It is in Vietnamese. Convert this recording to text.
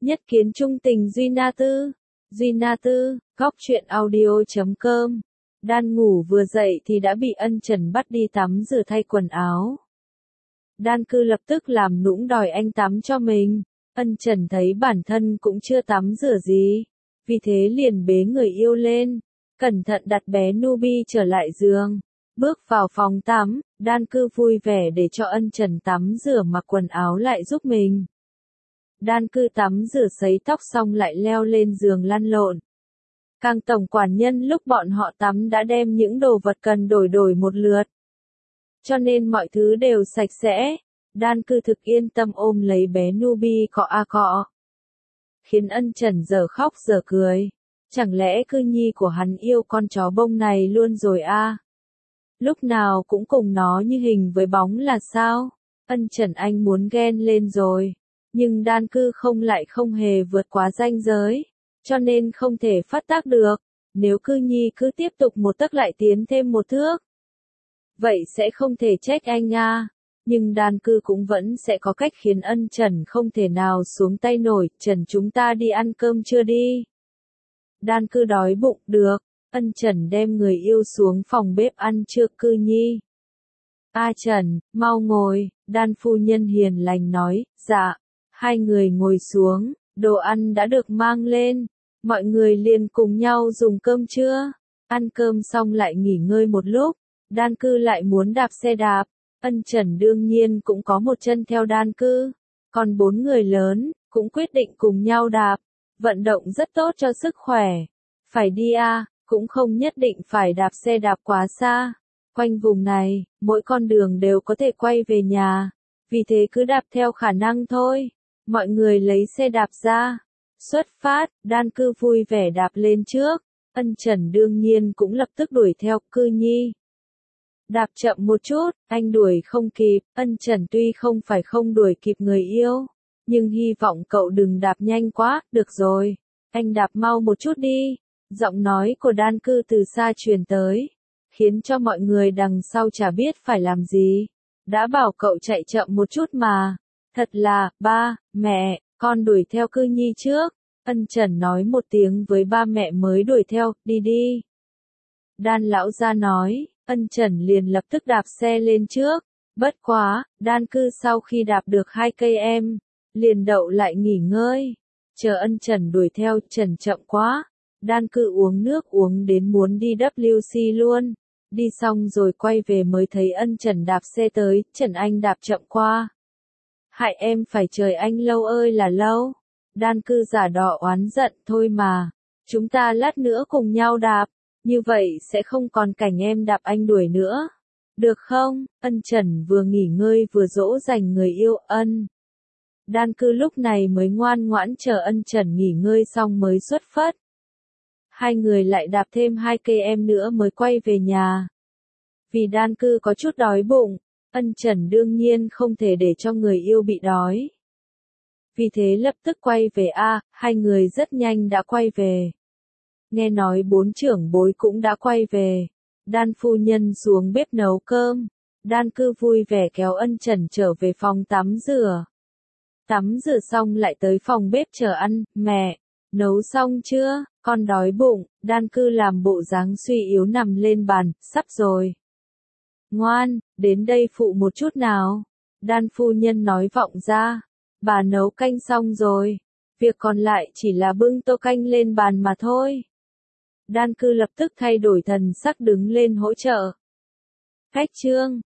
Nhất kiến trung tình Duy Na Tư, góc truyện audio.com. Đan ngủ vừa dậy thì đã bị ân trần bắt đi tắm rửa thay quần áo. Đan cư lập tức làm nũng đòi anh tắm cho mình. Ân trần thấy bản thân cũng chưa tắm rửa gì, vì thế liền bế người yêu lên, cẩn thận đặt bé Nubi trở lại giường. Bước vào phòng tắm, Đan cư vui vẻ để cho ân trần tắm rửa mặc quần áo lại giúp mình. Đan cư tắm rửa sấy tóc xong lại leo lên giường lăn lộn. Càng tổng quản nhân lúc bọn họ tắm đã đem những đồ vật cần đổi một lượt. Cho nên mọi thứ đều sạch sẽ. Đan cư thực yên tâm ôm lấy bé Nubi cọ a cọ. Khiến ân trần giờ khóc giờ cười. Chẳng lẽ cư nhi của hắn yêu con chó bông này luôn rồi a? Lúc nào cũng cùng nó như hình với bóng là sao? Ân trần anh muốn ghen lên rồi. Nhưng đan cư không hề vượt quá ranh giới, cho nên không thể phát tác được. Nếu cư nhi cứ tiếp tục một tấc lại tiến thêm một thước, vậy sẽ không thể trách anh a. Nhưng đan cư cũng vẫn sẽ có cách khiến ân trần không thể nào xuống tay nổi. Trần, chúng ta đi ăn cơm chưa đi? Đan cư đói bụng. Được. Ân trần đem người yêu xuống phòng bếp ăn trưa. Cư nhi, a Trần, mau ngồi. Đan phu nhân hiền lành nói. Dạ. Hai người ngồi xuống, đồ ăn đã được mang lên, mọi người liền cùng nhau dùng cơm trưa. Ăn cơm xong lại nghỉ ngơi một lúc, đan cư lại muốn đạp xe đạp. Ân trần đương nhiên cũng có một chân theo đan cư, còn 4 người lớn, cũng quyết định cùng nhau đạp. Vận động rất tốt cho sức khỏe. Phải đi a, cũng không nhất định phải đạp xe đạp quá xa. Quanh vùng này, mỗi con đường đều có thể quay về nhà, vì thế cứ đạp theo khả năng thôi. Mọi người lấy xe đạp ra, xuất phát. Đan cư vui vẻ đạp lên trước, ân trần đương nhiên cũng lập tức đuổi theo. Cư nhi, đạp chậm một chút, anh đuổi không kịp. Ân trần tuy không phải không đuổi kịp người yêu, nhưng hy vọng cậu đừng đạp nhanh quá. Được rồi, anh đạp mau một chút đi. Giọng nói của đan cư từ xa truyền tới, khiến cho mọi người đằng sau chả biết phải làm gì. Đã bảo cậu chạy chậm một chút mà. Thật là, ba, mẹ, con đuổi theo cư nhi trước. Ân trần nói một tiếng với ba mẹ mới đuổi theo. Đi đi. Đan lão gia nói. Ân trần liền lập tức đạp xe lên trước. Bất quá, đan cư sau khi đạp được 2 cây liền đậu lại nghỉ ngơi. Chờ ân trần đuổi theo. Trần chậm quá. Đan cư uống nước uống đến muốn đi WC luôn. Đi xong rồi quay về mới thấy ân trần đạp xe tới. Trần anh đạp chậm qua. Hại em phải chờ anh lâu ơi là lâu. Đan cư giả đò oán giận. Thôi mà, chúng ta lát nữa cùng nhau đạp, như vậy sẽ không còn cảnh em đạp anh đuổi nữa. Được không? Ân trần vừa nghỉ ngơi vừa dỗ dành người yêu. Đan cư lúc này mới ngoan ngoãn chờ ân trần nghỉ ngơi xong mới xuất phát. Hai người lại đạp thêm 2 cây nữa mới quay về nhà. Vì đan cư có chút đói bụng, ân trần đương nhiên không thể để cho người yêu bị đói. Vì thế lập tức quay về hai người rất nhanh đã quay về. Nghe nói 4 trưởng bối cũng đã quay về. Đan phu nhân xuống bếp nấu cơm. Đan cư vui vẻ kéo ân trần trở về phòng tắm rửa. Tắm rửa xong lại tới phòng bếp chờ ăn. Mẹ, nấu xong chưa? Con đói bụng. Đan cư làm bộ dáng suy yếu nằm lên bàn. Sắp rồi. Ngoan, đến đây phụ một chút nào. Đan phu nhân nói vọng ra. Bà nấu canh xong rồi. Việc còn lại chỉ là bưng tô canh lên bàn mà thôi. Đan cư lập tức thay đổi thần sắc đứng lên hỗ trợ. Khách trương,